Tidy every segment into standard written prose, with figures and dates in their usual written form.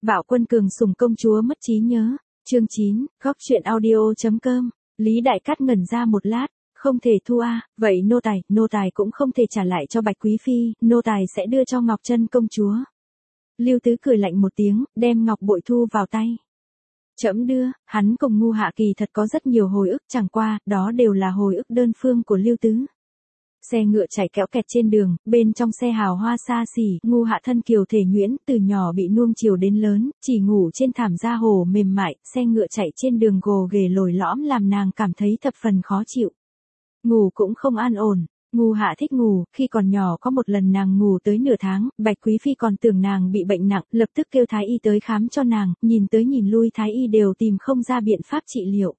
Bạo Quân cường sủng công chúa mất trí nhớ. Chương 9, góc truyện audio.com. Lý Đại Cát ngẩn ra một lát, không thể thu a, vậy nô tài cũng không thể trả lại cho Bạch Quý phi, nô tài sẽ đưa cho Ngọc Chân công chúa. Lưu Tứ cười lạnh một tiếng, đem ngọc bội thu vào tay. Trẫm đưa, hắn cùng Ngu Hạ kỳ thật có rất nhiều hồi ức, chẳng qua, đó đều là hồi ức đơn phương của Lưu Tứ. Xe ngựa chạy kéo kẹt trên đường, bên trong xe hào hoa xa xỉ, Ngu Hạ thân kiều thể nhuyễn, từ nhỏ bị nuông chiều đến lớn, chỉ ngủ trên thảm da hồ mềm mại, xe ngựa chạy trên đường gồ ghề lồi lõm làm nàng cảm thấy thập phần khó chịu. Ngủ cũng không an ổn. Ngu Hạ thích ngủ, khi còn nhỏ có một lần nàng ngủ tới nửa tháng, Bạch Quý phi còn tưởng nàng bị bệnh nặng, lập tức kêu thái y tới khám cho nàng, nhìn tới nhìn lui thái y đều tìm không ra biện pháp trị liệu.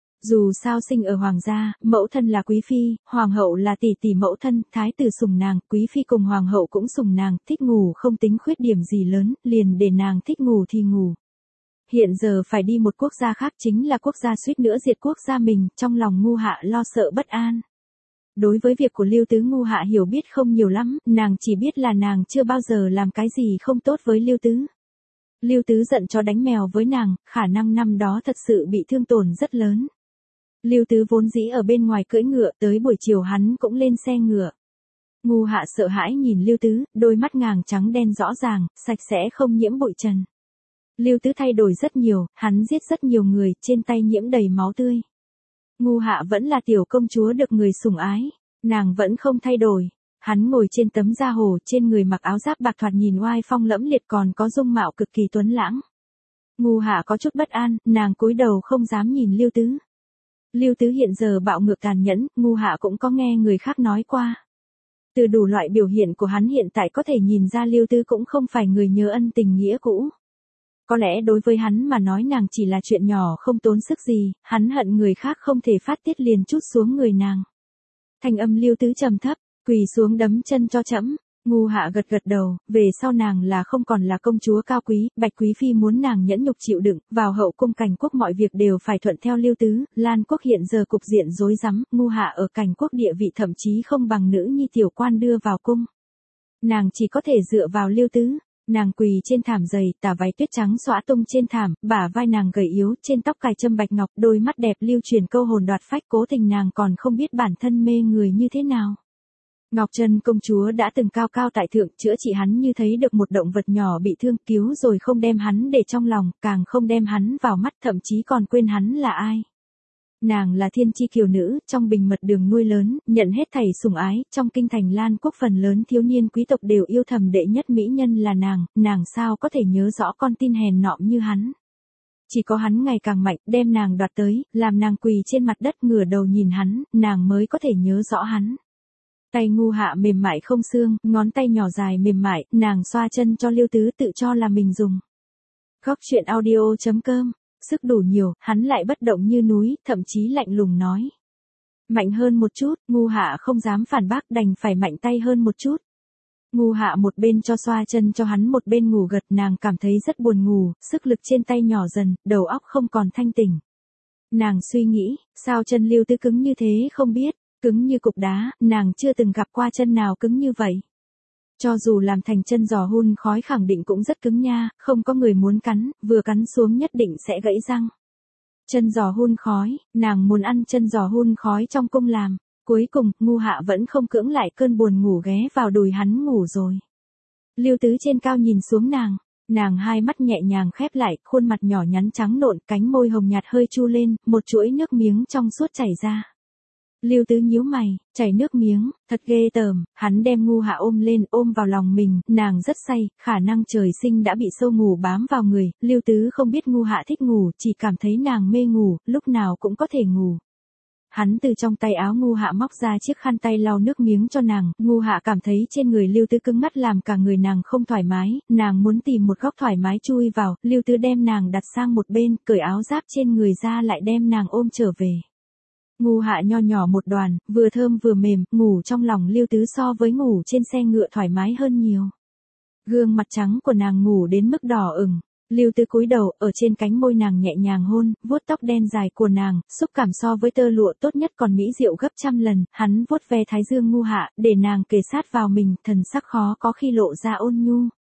Dù sao sinh ở hoàng gia, mẫu thân là quý phi, hoàng hậu là tỷ tỷ mẫu thân, thái tử sủng nàng, quý phi cùng hoàng hậu cũng sủng nàng, thích ngủ không tính khuyết điểm gì lớn, liền để nàng thích ngủ thì ngủ. Hiện giờ phải đi một quốc gia khác, chính là quốc gia suýt nữa diệt quốc gia mình, trong lòng Ngu Hạ lo sợ bất an. Đối với việc của Lưu Tứ, Ngu Hạ hiểu biết không nhiều lắm, nàng chỉ biết là nàng chưa bao giờ làm cái gì không tốt với Lưu Tứ. Lưu Tứ giận chó đánh mèo với nàng, khả năng năm đó thật sự bị thương tổn rất lớn. Lưu Tứ vốn dĩ ở bên ngoài cưỡi ngựa, tới buổi chiều hắn cũng lên xe ngựa. Ngu Hạ sợ hãi nhìn Lưu Tứ, đôi mắt ngàng trắng đen rõ ràng, sạch sẽ không nhiễm bụi trần. Lưu Tứ thay đổi rất nhiều, hắn giết rất nhiều người, trên tay nhiễm đầy máu tươi. Ngu Hạ vẫn là tiểu công chúa được người sủng ái, nàng vẫn không thay đổi. Hắn ngồi trên tấm da hồ, trên người mặc áo giáp bạc thoạt nhìn oai phong lẫm liệt, còn có dung mạo cực kỳ tuấn lãng. Ngu Hạ có chút bất an, nàng cúi đầu không dám nhìn Lưu Tứ. Lưu Tứ hiện giờ bạo ngược tàn nhẫn, Ngu Hạ cũng có nghe người khác nói qua. Từ đủ loại biểu hiện của hắn hiện tại có thể nhìn ra Lưu Tứ cũng không phải người nhớ ân tình nghĩa cũ. Có lẽ đối với hắn mà nói nàng chỉ là chuyện nhỏ không tốn sức gì, hắn hận người khác không thể phát tiết liền trút xuống người nàng. Thanh âm Lưu Tứ trầm thấp, quỳ xuống đấm chân cho trẫm. Ngu Hạ gật gật đầu, về sau nàng là không còn là công chúa cao quý, Bạch Quý phi muốn nàng nhẫn nhục chịu đựng, vào hậu cung Cảnh quốc mọi việc đều phải thuận theo Lưu Tứ, Lan quốc hiện giờ cục diện rối rắm, Ngu Hạ ở Cảnh quốc địa vị thậm chí không bằng nữ nhi tiểu quan đưa vào cung. Nàng chỉ có thể dựa vào Lưu Tứ. Nàng quỳ trên thảm dày, tà váy tuyết trắng xõa tung trên thảm, bả vai nàng gầy yếu, trên tóc cài châm bạch ngọc, đôi mắt đẹp lưu truyền câu hồn đoạt phách, cố tình nàng còn không biết bản thân mê người như thế nào. Ngọc Chân công chúa đã từng cao cao tại thượng, chữa trị hắn như thấy được một động vật nhỏ bị thương, cứu rồi không đem hắn để trong lòng, càng không đem hắn vào mắt, thậm chí còn quên hắn là ai. Nàng là thiên chi kiều nữ, trong bình mật đường nuôi lớn, nhận hết thảy sủng ái, trong kinh thành Lan quốc phần lớn thiếu niên quý tộc đều yêu thầm đệ nhất mỹ nhân là nàng sao có thể nhớ rõ con tin hèn nọm như hắn. Chỉ có hắn ngày càng mạnh, đem nàng đoạt tới, làm nàng quỳ trên mặt đất ngửa đầu nhìn hắn, nàng mới có thể nhớ rõ hắn. Tay Ngu Hạ mềm mại không xương, ngón tay nhỏ dài mềm mại, nàng xoa chân cho Lưu Tứ tự cho là mình dùng. Góc truyện audio.com. Sức đủ nhiều, hắn lại bất động như núi, thậm chí lạnh lùng nói. Mạnh hơn một chút, Ngu Hạ không dám phản bác, đành phải mạnh tay hơn một chút. Ngu Hạ một bên cho xoa chân cho hắn một bên ngủ gật, nàng cảm thấy rất buồn ngủ, sức lực trên tay nhỏ dần, đầu óc không còn thanh tỉnh. Nàng suy nghĩ, sao chân Lưu Tứ cứng như thế không biết, cứng như cục đá, nàng chưa từng gặp qua chân nào cứng như vậy. Cho dù làm thành chân giò hun khói khẳng định cũng rất cứng nha, không có người muốn cắn, vừa cắn xuống nhất định sẽ gãy răng. Chân giò hun khói, nàng muốn ăn chân giò hun khói trong cung làm. Cuối cùng, Ngu Hạ vẫn không cưỡng lại cơn buồn ngủ ghé vào đùi hắn ngủ rồi. Lưu Tứ trên cao nhìn xuống nàng hai mắt nhẹ nhàng khép lại, khuôn mặt nhỏ nhắn trắng nộn, cánh môi hồng nhạt hơi chu lên, một chuỗi nước miếng trong suốt chảy ra. Lưu Tứ nhíu mày, chảy nước miếng, thật ghê tởm, hắn đem Ngu Hạ ôm lên, ôm vào lòng mình, nàng rất say, khả năng trời sinh đã bị sâu ngủ bám vào người, Lưu Tứ không biết Ngu Hạ thích ngủ, chỉ cảm thấy nàng mê ngủ, lúc nào cũng có thể ngủ. Hắn từ trong tay áo Ngu Hạ móc ra chiếc khăn tay lau nước miếng cho nàng, Ngu Hạ cảm thấy trên người Lưu Tứ cứng ngắt làm cả người nàng không thoải mái, nàng muốn tìm một góc thoải mái chui vào, Lưu Tứ đem nàng đặt sang một bên, cởi áo giáp trên người ra lại đem nàng ôm trở về. Ngu Hạ nho nhỏ một đoàn, vừa thơm vừa mềm, ngủ trong lòng Lưu Tứ so với ngủ trên xe ngựa thoải mái hơn nhiều. Gương mặt trắng của nàng ngủ đến mức đỏ ửng. Lưu Tứ cúi đầu, ở trên cánh môi nàng nhẹ nhàng hôn, vuốt tóc đen dài của nàng, xúc cảm so với tơ lụa tốt nhất còn mỹ diệu gấp trăm lần, hắn vuốt ve thái dương Ngu Hạ, để nàng kề sát vào mình, thần sắc khó có khi lộ ra ôn nhu.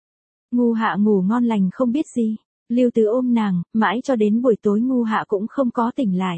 Ngu Hạ ngủ ngon lành không biết gì. Lưu Tứ ôm nàng, mãi cho đến buổi tối Ngu Hạ cũng không có tỉnh lại.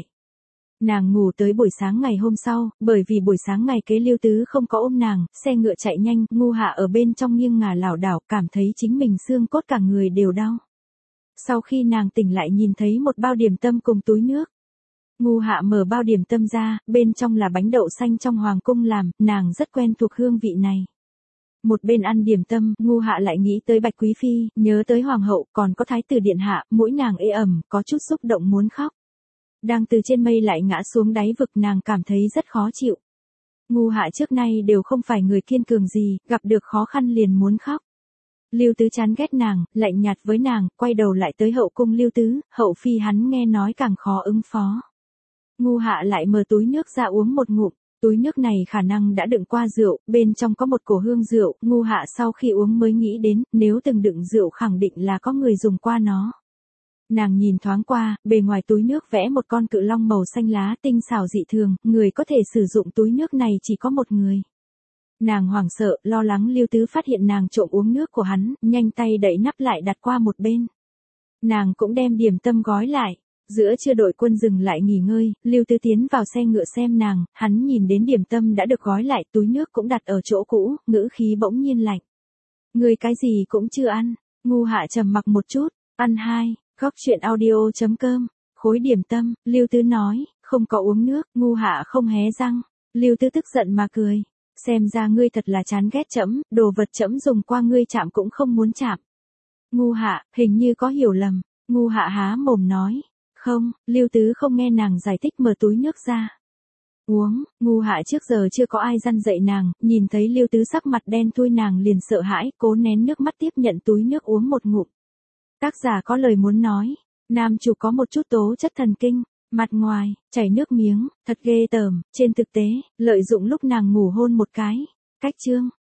Nàng ngủ tới buổi sáng ngày hôm sau, bởi vì buổi sáng ngày kế Lưu Tứ không có ôm nàng, xe ngựa chạy nhanh, Ngu Hạ ở bên trong nghiêng ngả lảo đảo, cảm thấy chính mình xương cốt cả người đều đau. Sau khi nàng tỉnh lại nhìn thấy một bao điểm tâm cùng túi nước. Ngu Hạ mở bao điểm tâm ra, bên trong là bánh đậu xanh trong hoàng cung làm, nàng rất quen thuộc hương vị này. Một bên ăn điểm tâm, Ngu Hạ lại nghĩ tới Bạch Quý Phi, nhớ tới Hoàng hậu, còn có Thái tử Điện Hạ, mũi nàng ê ẩm, có chút xúc động muốn khóc. Đang từ trên mây lại ngã xuống đáy vực nàng cảm thấy rất khó chịu. Ngu Hạ trước nay đều không phải người kiên cường gì, gặp được khó khăn liền muốn khóc. Lưu Tứ chán ghét nàng, lạnh nhạt với nàng, quay đầu lại tới hậu cung Lưu Tứ, hậu phi hắn nghe nói càng khó ứng phó. Ngu Hạ lại mở túi nước ra uống một ngụm, túi nước này khả năng đã đựng qua rượu, bên trong có một cổ hương rượu, Ngu Hạ sau khi uống mới nghĩ đến, nếu từng đựng rượu khẳng định là có người dùng qua nó. Nàng nhìn thoáng qua, bề ngoài túi nước vẽ một con cự long màu xanh lá tinh xảo dị thường, người có thể sử dụng túi nước này chỉ có một người. Nàng hoảng sợ, lo lắng Lưu Tứ phát hiện nàng trộm uống nước của hắn, nhanh tay đậy nắp lại đặt qua một bên. Nàng cũng đem điểm tâm gói lại. Giữa trưa đội quân dừng lại nghỉ ngơi, Lưu Tứ tiến vào xe ngựa xem nàng, hắn nhìn đến điểm tâm đã được gói lại, túi nước cũng đặt ở chỗ cũ, ngữ khí bỗng nhiên lạnh. Người cái gì cũng chưa ăn. Ngu Hạ trầm mặc một chút, ăn hai. Góc truyện audio.com, khối điểm tâm, Lưu Tứ nói, không có uống nước, Ngu Hạ không hé răng. Lưu Tứ tức giận mà cười, xem ra ngươi thật là chán ghét trẫm, đồ vật trẫm dùng qua ngươi chạm cũng không muốn chạm. Ngu Hạ, hình như có hiểu lầm. Ngu Hạ há mồm nói, không, Lưu Tứ không nghe nàng giải thích mở túi nước ra. Uống, Ngu Hạ trước giờ chưa có ai răn dạy nàng, nhìn thấy Lưu Tứ sắc mặt đen thui nàng liền sợ hãi, cố nén nước mắt tiếp nhận túi nước uống một ngụm. Tác giả có lời muốn nói, nam chủ có một chút tố chất thần kinh, mặt ngoài, chảy nước miếng, thật ghê tởm, trên thực tế, lợi dụng lúc nàng ngủ hôn một cái. Cách chương.